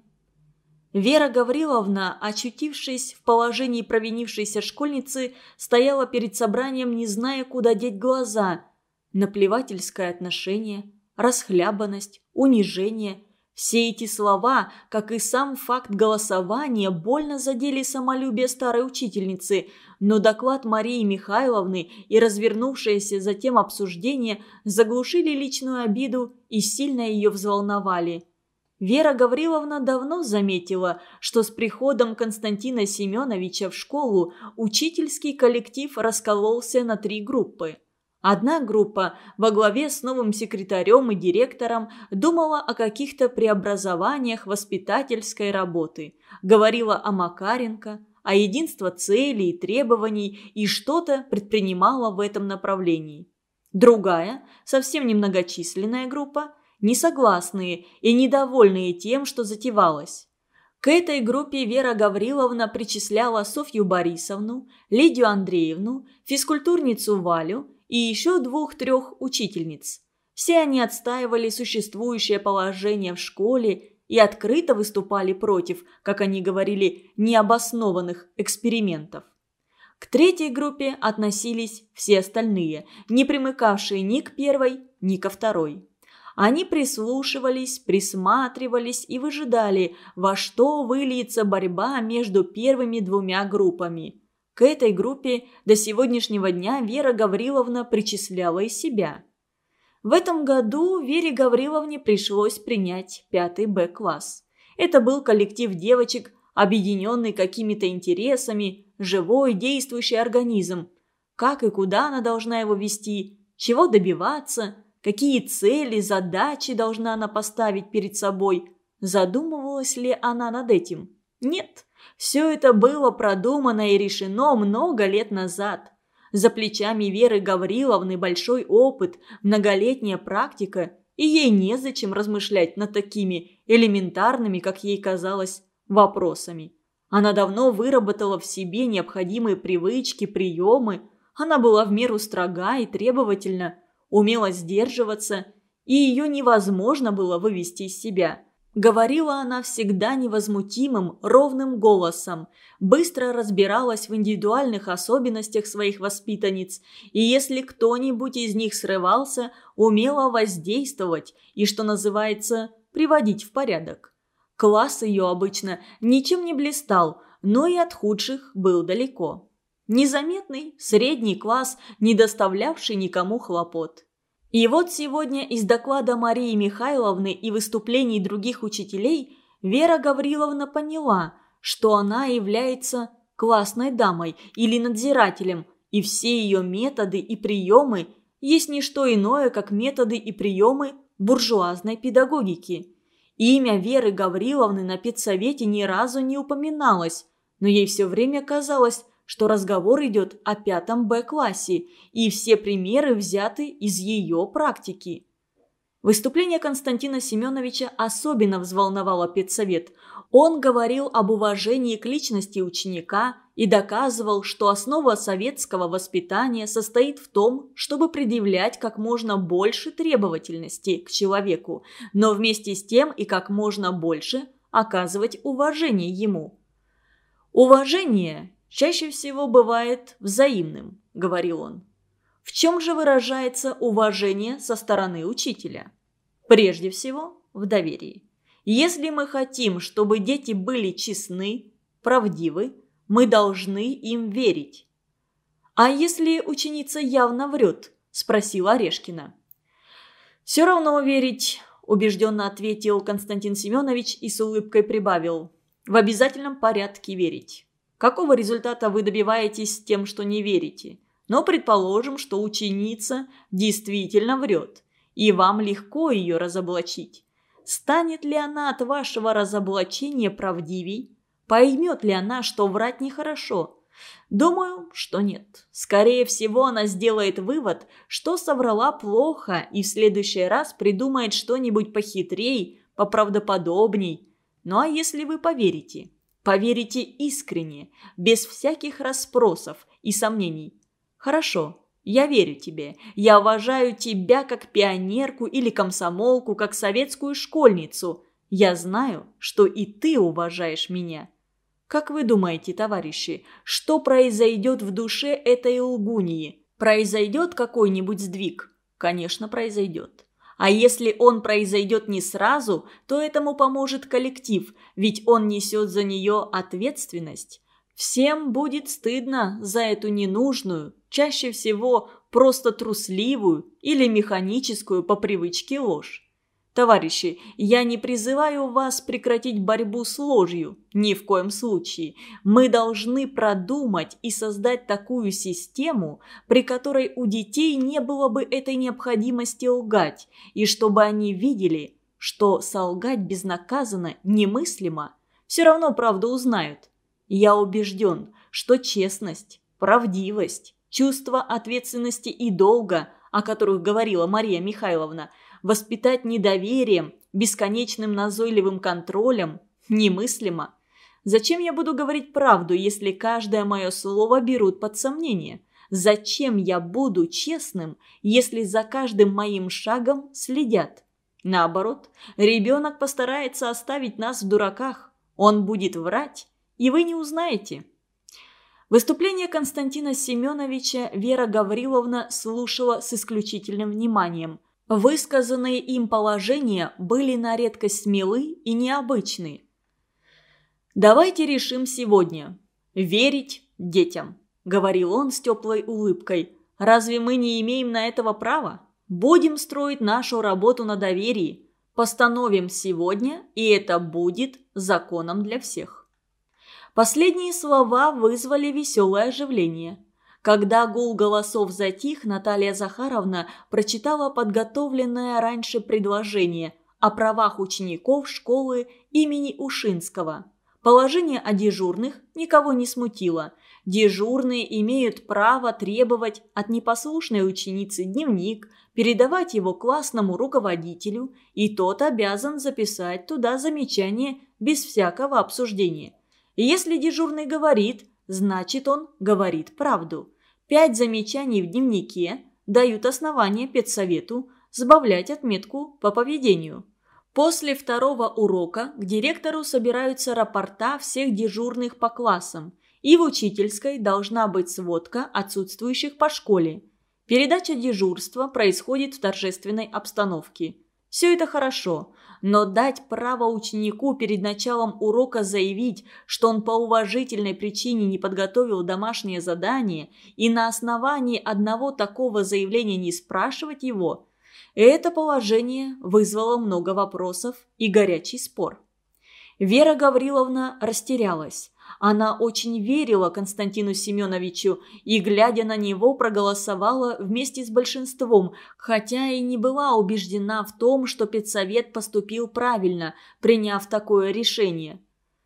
Вера Гавриловна, очутившись в положении провинившейся школьницы, стояла перед собранием, не зная, куда деть глаза. Наплевательское отношение, расхлябанность, унижение – все эти слова, как и сам факт голосования, больно задели самолюбие старой учительницы, но доклад Марии Михайловны и развернувшееся затем обсуждение заглушили личную обиду и сильно ее взволновали. Вера Гавриловна давно заметила, что с приходом Константина Семеновича в школу учительский коллектив раскололся на три группы. Одна группа во главе с новым секретарем и директором думала о каких-то преобразованиях воспитательской работы, говорила о Макаренко, о единстве целей и требований и что-то предпринимала в этом направлении. Другая, совсем немногочисленная группа, несогласные и недовольные тем, что затевалось. К этой группе Вера Гавриловна причисляла Софью Борисовну, Лидию Андреевну, физкультурницу Валю и еще двух-трех учительниц. Все они отстаивали существующее положение в школе и открыто выступали против, как они говорили, необоснованных экспериментов. К третьей группе относились все остальные, не примыкавшие ни к первой, ни ко второй. Они прислушивались, присматривались и выжидали, во что выльется борьба между первыми двумя группами. К этой группе до сегодняшнего дня Вера Гавриловна причисляла и себя. В этом году Вере Гавриловне пришлось принять пятый Б-класс. Это был коллектив девочек, объединенный какими-то интересами, живой, действующий организм. Как и куда она должна его вести, чего добиваться, какие цели, задачи должна она поставить перед собой. Задумывалась ли она над этим? Нет, все это было продумано и решено много лет назад. За плечами Веры Гавриловны большой опыт, многолетняя практика, и ей незачем размышлять над такими элементарными, как ей казалось, вопросами. Она давно выработала в себе необходимые привычки, приемы. Она была в меру строга и требовательна, умела сдерживаться, и ее невозможно было вывести из себя. Говорила она всегда невозмутимым, ровным голосом, быстро разбиралась в индивидуальных особенностях своих воспитанниц, и если кто-нибудь из них срывался, умела воздействовать и, что называется, приводить в порядок. Класс ее обычно ничем не блистал, но и от худших был далеко. Незаметный, средний класс, не доставлявший никому хлопот. И вот сегодня из доклада Марии Михайловны и выступлений других учителей Вера Гавриловна поняла, что она является классной дамой или надзирателем, и все ее методы и приемы есть не что иное, как методы и приемы буржуазной педагогики. Имя Веры Гавриловны на педсовете ни разу не упоминалось, но ей все время казалось, что разговор идет о пятом Б-классе, и все примеры взяты из ее практики. Выступление Константина Семеновича особенно взволновало педсовет. Он говорил об уважении к личности ученика и доказывал, что основа советского воспитания состоит в том, чтобы предъявлять как можно больше требовательности к человеку, но вместе с тем и как можно больше оказывать уважение ему. Уважение чаще всего бывает взаимным, говорил он. В чем же выражается уважение со стороны учителя? Прежде всего, в доверии. Если мы хотим, чтобы дети были честны, правдивы, мы должны им верить. «А если ученица явно врет?» – спросила Орешкина. «Все равно верить», – убежденно ответил Константин Семенович и с улыбкой прибавил. «В обязательном порядке верить. Какого результата вы добиваетесь тем, что не верите? Но предположим, что ученица действительно врет, и вам легко ее разоблачить. Станет ли она от вашего разоблачения правдивей? Поймет ли она, что врать нехорошо? Думаю, что нет. Скорее всего, она сделает вывод, что соврала плохо, и в следующий раз придумает что-нибудь похитрей, поправдоподобней. Ну а если вы поверите? Поверите искренне, без всяких расспросов и сомнений. Хорошо, я верю тебе. Я уважаю тебя как пионерку или комсомолку, как советскую школьницу. Я знаю, что и ты уважаешь меня. Как вы думаете, товарищи, что произойдет в душе этой лгуньи? Произойдет какой-нибудь сдвиг? Конечно, произойдет. А если он произойдет не сразу, то этому поможет коллектив, ведь он несет за нее ответственность. Всем будет стыдно за эту ненужную, чаще всего просто трусливую или механическую по привычке ложь. Товарищи, я не призываю вас прекратить борьбу с ложью, ни в коем случае. Мы должны продумать и создать такую систему, при которой у детей не было бы этой необходимости лгать, и чтобы они видели, что солгать безнаказанно немыслимо, все равно правду узнают. Я убежден, что честность, правдивость, чувство ответственности и долга, о которых говорила Мария Михайловна, воспитать недоверием, бесконечным назойливым контролем немыслимо. Зачем я буду говорить правду, если каждое мое слово берут под сомнение? Зачем я буду честным, если за каждым моим шагом следят? Наоборот, ребенок постарается оставить нас в дураках. Он будет врать, и вы не узнаете. Выступление Константина Семеновича Вера Гавриловна слушала с исключительным вниманием. Высказанные им положения были на редкость смелы и необычны. «Давайте решим сегодня. Верить детям», – говорил он с теплой улыбкой. «Разве мы не имеем на этого права? Будем строить нашу работу на доверии. Постановим сегодня, и это будет законом для всех». Последние слова вызвали веселое оживление. Когда гул голосов затих, Наталья Захаровна прочитала подготовленное раньше предложение о правах учеников школы имени Ушинского. Положение о дежурных никого не смутило. Дежурные имеют право требовать от непослушной ученицы дневник, передавать его классному руководителю, и тот обязан записать туда замечание без всякого обсуждения. И если дежурный говорит, значит он говорит правду. Пять замечаний в дневнике дают основание педсовету сбавлять отметку по поведению. После второго урока к директору собираются рапорта всех дежурных по классам, и в учительской должна быть сводка отсутствующих по школе. Передача дежурства происходит в торжественной обстановке. Все это хорошо, но дать право ученику перед началом урока заявить, что он по уважительной причине не подготовил домашнее задание, и на основании одного такого заявления не спрашивать его – это положение вызвало много вопросов и горячий спор. Вера Гавриловна растерялась. Она очень верила Константину Семеновичу и, глядя на него, проголосовала вместе с большинством, хотя и не была убеждена в том, что педсовет поступил правильно, приняв такое решение.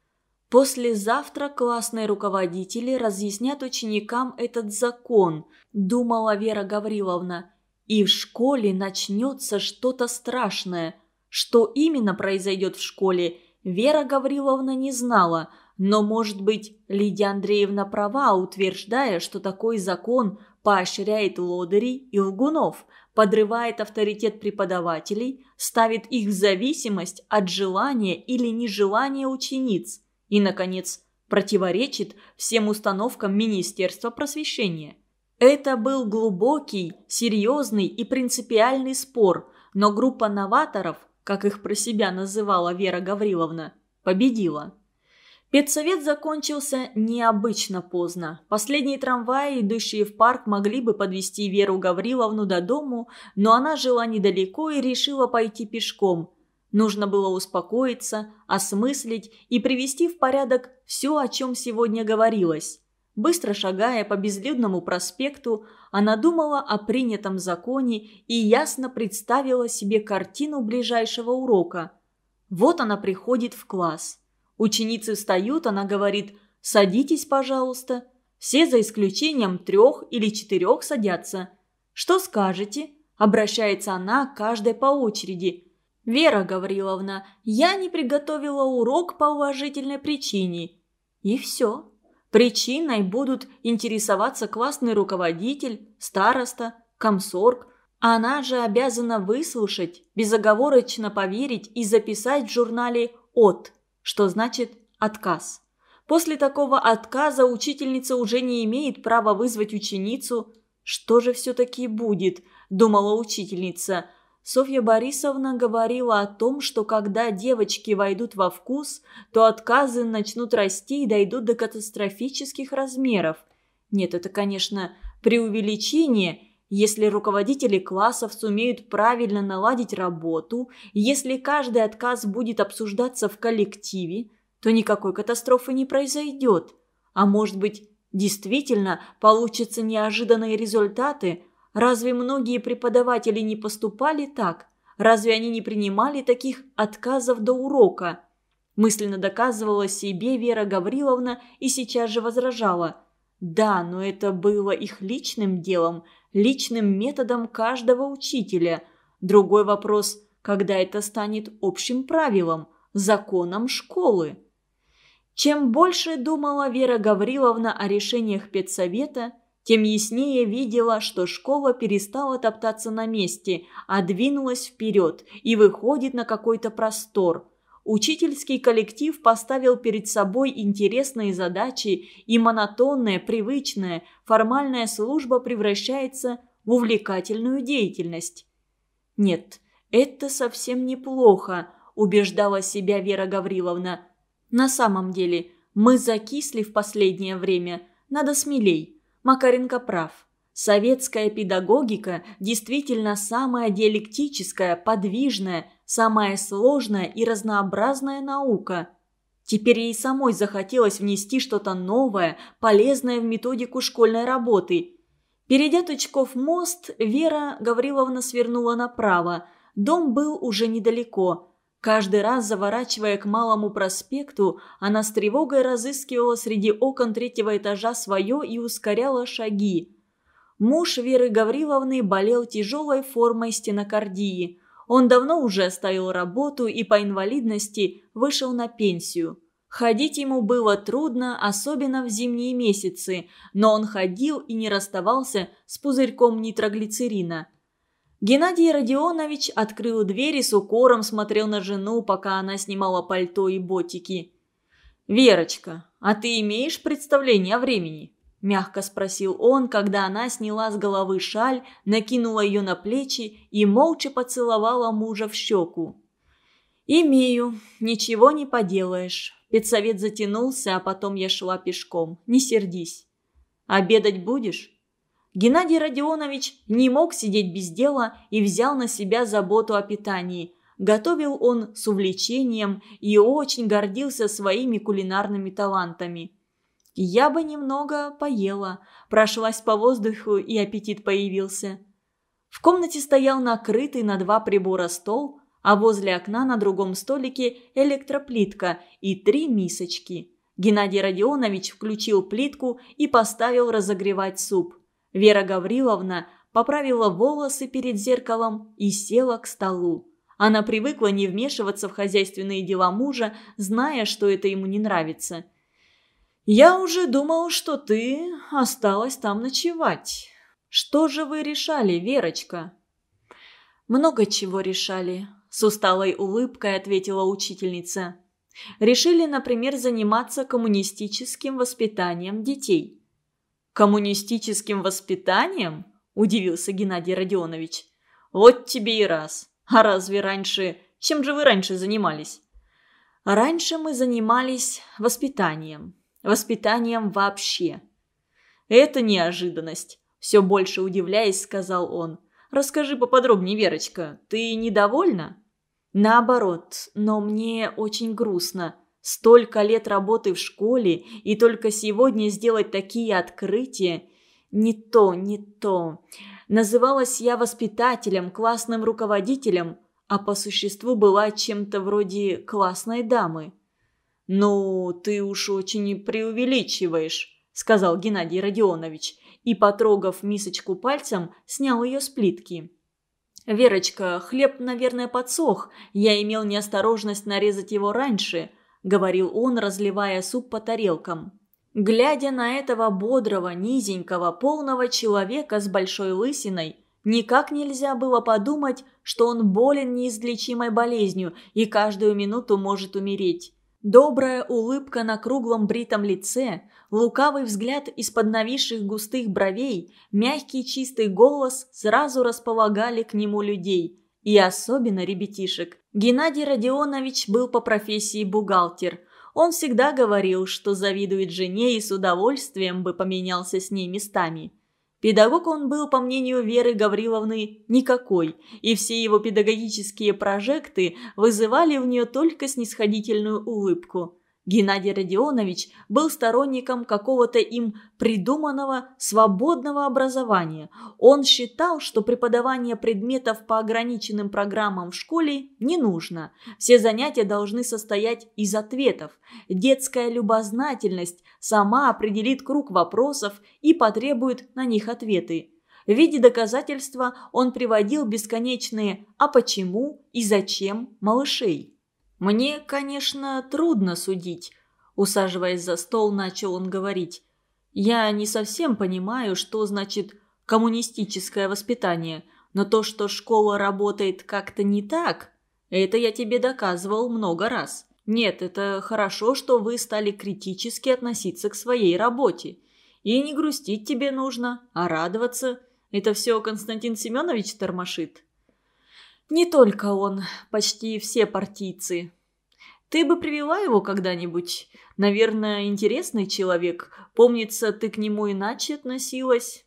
«Послезавтра классные руководители разъяснят ученикам этот закон», – думала Вера Гавриловна. И в школе начнется что-то страшное. Что именно произойдет в школе, Вера Гавриловна не знала, но, может быть, Лидия Андреевна права, утверждая, что такой закон поощряет лодырей и лгунов, подрывает авторитет преподавателей, ставит их в зависимость от желания или нежелания учениц и, наконец, противоречит всем установкам Министерства просвещения. Это был глубокий, серьезный и принципиальный спор, но группа новаторов, как их про себя называла Вера Гавриловна, победила. Педсовет закончился необычно поздно. Последние трамваи, идущие в парк, могли бы подвезти Веру Гавриловну до дому, но она жила недалеко и решила пойти пешком. Нужно было успокоиться, осмыслить и привести в порядок все, о чем сегодня говорилось. Быстро шагая по безлюдному проспекту, она думала о принятом законе и ясно представила себе картину ближайшего урока. Вот она приходит в класс. Ученицы встают, она говорит: «Садитесь, пожалуйста». Все за исключением трех или четырех садятся. «Что скажете?» – обращается она к каждой по очереди. «Вера Гавриловна, я не приготовила урок по уважительной причине». И все. Причиной будут интересоваться классный руководитель, староста, комсорг. Она же обязана выслушать, безоговорочно поверить и записать в журнале «от», что значит «отказ». После такого отказа учительница уже не имеет права вызвать ученицу. «Что же все-таки будет?» – думала учительница. Софья Борисовна говорила о том, что когда девочки войдут во вкус, то отказы начнут расти и дойдут до катастрофических размеров. Нет, это, конечно, преувеличение. Если руководители классов сумеют правильно наладить работу, если каждый отказ будет обсуждаться в коллективе, то никакой катастрофы не произойдет. А может быть, действительно получатся неожиданные результаты? Разве многие преподаватели не поступали так? Разве они не принимали таких отказов до урока? Мысленно доказывала себе Вера Гавриловна и сейчас же возражала. Да, но это было их личным делом, личным методом каждого учителя. Другой вопрос, когда это станет общим правилом, законом школы. Чем больше думала Вера Гавриловна о решениях педсовета, тем яснее видела, что школа перестала топтаться на месте, а двинулась вперед и выходит на какой-то простор. Учительский коллектив поставил перед собой интересные задачи, и монотонная, привычная, формальная служба превращается в увлекательную деятельность. «Нет, это совсем неплохо», – убеждала себя Вера Гавриловна. «На самом деле, мы закисли в последнее время, надо смелей». Макаренко прав. Советская педагогика действительно самая диалектическая, подвижная, самая сложная и разнообразная наука. Теперь ей самой захотелось внести что-то новое, полезное в методику школьной работы. Перейдя Тычков мост, Вера Гавриловна свернула направо. Дом был уже недалеко. Каждый раз, заворачивая к Малому проспекту, она с тревогой разыскивала среди окон третьего этажа свое и ускоряла шаги. Муж Веры Гавриловны болел тяжелой формой стенокардии. Он давно уже оставил работу и по инвалидности вышел на пенсию. Ходить ему было трудно, особенно в зимние месяцы, но он ходил и не расставался с пузырьком нитроглицерина. Геннадий Родионович открыл дверь и с укором смотрел на жену, пока она снимала пальто и ботики. «Верочка, а ты имеешь представление о времени?» – мягко спросил он, когда она сняла с головы шаль, накинула ее на плечи и молча поцеловала мужа в щеку. «Имею, ничего не поделаешь. Педсовет затянулся, а потом я шла пешком. Не сердись. Обедать будешь?» Геннадий Родионович не мог сидеть без дела и взял на себя заботу о питании. Готовил он с увлечением и очень гордился своими кулинарными талантами. «Я бы немного поела», прошлась по воздуху, и аппетит появился. В комнате стоял накрытый на два прибора стол, а возле окна на другом столике электроплитка и три мисочки. Геннадий Родионович включил плитку и поставил разогревать суп. Вера Гавриловна поправила волосы перед зеркалом и села к столу. Она привыкла не вмешиваться в хозяйственные дела мужа, зная, что это ему не нравится. «Я уже думал, что ты осталась там ночевать. Что же вы решали, Верочка?» «Много чего решали», – с усталой улыбкой ответила учительница. «Решили, например, заниматься коммунистическим воспитанием детей». «Коммунистическим воспитанием?» – удивился Геннадий Родионович. «Вот тебе и раз. А разве раньше... Чем же вы раньше занимались?» «Раньше мы занимались воспитанием. Воспитанием вообще». «Это неожиданность», – все больше удивляясь, сказал он. «Расскажи поподробнее, Верочка. Ты недовольна?» «Наоборот, но мне очень грустно. Столько лет работы в школе, и только сегодня сделать такие открытия. Не то, не то. Называлась я воспитателем, классным руководителем, а по существу была чем-то вроде классной дамы». «Ну, ты уж очень преувеличиваешь», – сказал Геннадий Родионович, и, потрогав мисочку пальцем, снял ее с плитки. «Верочка, хлеб, наверное, подсох. Я имел неосторожность нарезать его раньше», – говорил он, разливая суп по тарелкам. Глядя на этого бодрого, низенького, полного человека с большой лысиной, никак нельзя было подумать, что он болен неизлечимой болезнью и каждую минуту может умереть. Добрая улыбка на круглом бритом лице, лукавый взгляд из-под нависших густых бровей, мягкий чистый голос сразу располагали к нему людей, и особенно ребятишек. Геннадий Родионович был по профессии бухгалтер. Он всегда говорил, что завидует жене и с удовольствием бы поменялся с ней местами. Педагог он был, по мнению Веры Гавриловны, никакой, и все его педагогические прожекты вызывали в нее только снисходительную улыбку. Геннадий Родионович был сторонником какого-то им придуманного свободного образования. Он считал, что преподавание предметов по ограниченным программам в школе не нужно. Все занятия должны состоять из ответов. Детская любознательность сама определит круг вопросов и потребует на них ответы. В виде доказательства он приводил бесконечные «а почему» и «зачем» малышей. «Мне, конечно, трудно судить», – усаживаясь за стол, начал он говорить. «Я не совсем понимаю, что значит коммунистическое воспитание, но то, что школа работает как-то не так, это я тебе доказывал много раз. Нет, это хорошо, что вы стали критически относиться к своей работе. И не грустить тебе нужно, а радоваться. Это все Константин Семенович тормошит». «Не только он, почти все партийцы. Ты бы привела его когда-нибудь? Наверное, интересный человек. Помнится, ты к нему иначе относилась?»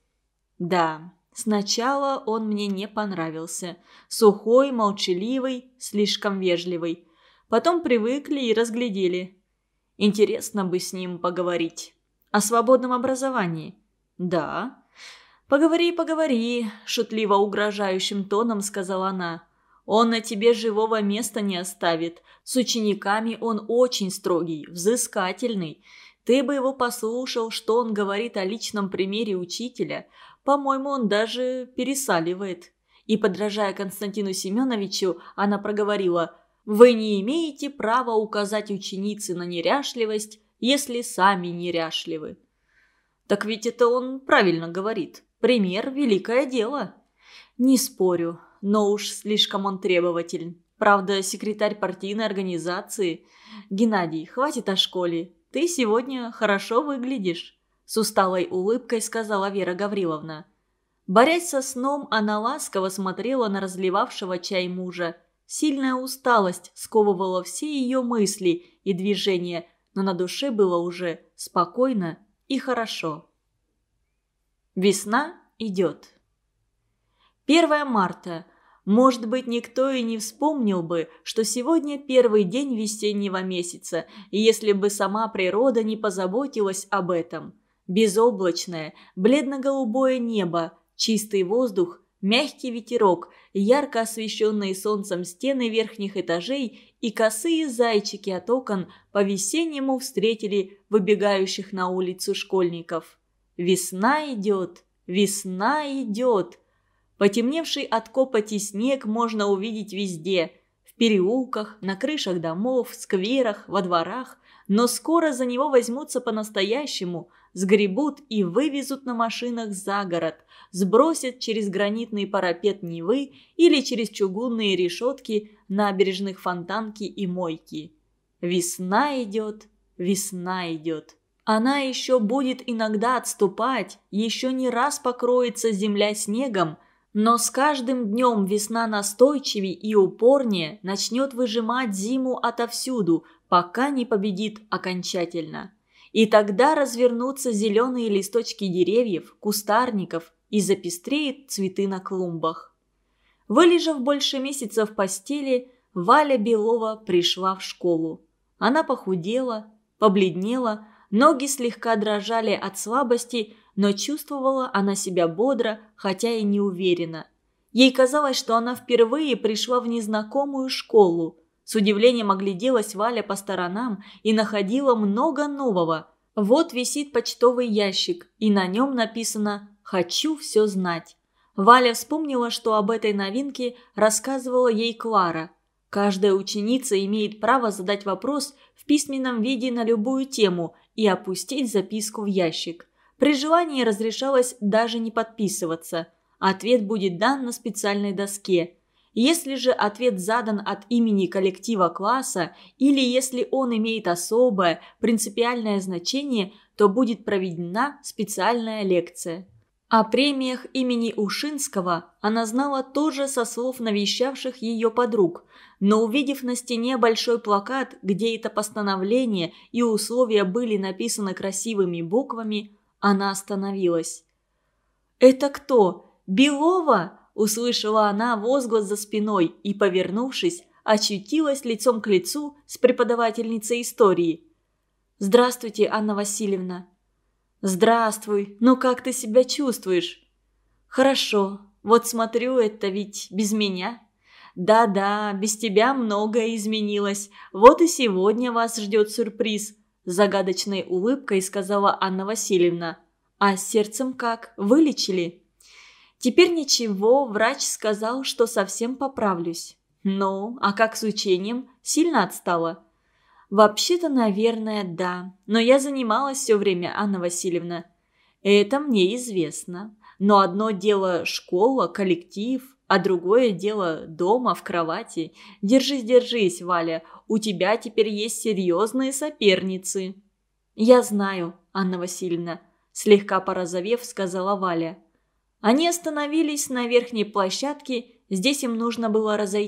«Да, сначала он мне не понравился. Сухой, молчаливый, слишком вежливый. Потом привыкли и разглядели. Интересно бы с ним поговорить. О свободном образовании?» «Да». «Поговори, поговори», – шутливо угрожающим тоном сказала она. Он на тебе живого места не оставит. С учениками он очень строгий, взыскательный. Ты бы его послушал, что он говорит о личном примере учителя. По-моему, он даже пересаливает». И, подражая Константину Семеновичу, она проговорила: «Вы не имеете права указать ученице на неряшливость, если сами неряшливы». Так ведь это он правильно говорит. Пример – великое дело. Не спорю, но уж слишком он требователен. Правда, секретарь партийной организации. Геннадий, хватит о школе. Ты сегодня хорошо выглядишь. С усталой улыбкой сказала Вера Гавриловна. Борясь со сном, она ласково смотрела на разливавшего чай мужа. Сильная усталость сковывала все ее мысли и движения, но на душе было уже спокойно и хорошо. Весна идет. первое марта. Может быть, никто и не вспомнил бы, что сегодня первый день весеннего месяца, если бы сама природа не позаботилась об этом. Безоблачное, бледно-голубое небо, чистый воздух, мягкий ветерок, ярко освещенные солнцем стены верхних этажей и косые зайчики от окон по-весеннему встретили выбегающих на улицу школьников. Весна идет, весна идет. Потемневший от копоти снег можно увидеть везде – в переулках, на крышах домов, в скверах, во дворах. Но скоро за него возьмутся по-настоящему, сгребут и вывезут на машинах за город, сбросят через гранитный парапет Невы или через чугунные решетки набережных Фонтанки и Мойки. Весна идет, весна идет. Она еще будет иногда отступать, еще не раз покроется земля снегом, но с каждым днем весна настойчивее и упорнее начнет выжимать зиму отовсюду, пока не победит окончательно. И тогда развернутся зеленые листочки деревьев, кустарников и запестреют цветы на клумбах. Вылежав больше месяца в постели, Валя Белова пришла в школу. Она похудела, побледнела, ноги слегка дрожали от слабости, но чувствовала она себя бодро, хотя и неуверенно. Ей казалось, что она впервые пришла в незнакомую школу. С удивлением огляделась Валя по сторонам и находила много нового. Вот висит почтовый ящик, и на нем написано «Хочу все знать». Валя вспомнила, что об этой новинке рассказывала ей Клара. Каждая ученица имеет право задать вопрос в письменном виде на любую тему и опустить записку в ящик. При желании разрешалось даже не подписываться. Ответ будет дан на специальной доске. Если же ответ задан от имени коллектива класса или если он имеет особое, принципиальное значение, то будет проведена специальная лекция. О премиях имени Ушинского она знала тоже со слов навещавших ее подруг, но увидев на стене большой плакат, где это постановление и условия были написаны красивыми буквами, она остановилась. «Это кто? Белова?» – услышала она возглас за спиной и, повернувшись, очутилась лицом к лицу с преподавательницей истории. «Здравствуйте, Анна Васильевна». «Здравствуй. Ну как ты себя чувствуешь?» «Хорошо. Вот смотрю, это ведь без меня». «Да-да, без тебя многое изменилось. Вот и сегодня вас ждет сюрприз», – загадочной улыбкой сказала Анна Васильевна. «А с сердцем как? Вылечили?» «Теперь ничего, врач сказал, что совсем поправлюсь». «Ну, а как с учением? Сильно отстала?» «Вообще-то, наверное, да. Но я занималась все время, Анна Васильевна». «Это мне известно. Но одно дело школа, коллектив, а другое дело дома, в кровати. Держись, держись, Валя, у тебя теперь есть серьезные соперницы». «Я знаю, Анна Васильевна», – слегка порозовев, сказала Валя. Они остановились на верхней площадке, здесь им нужно было разойтись.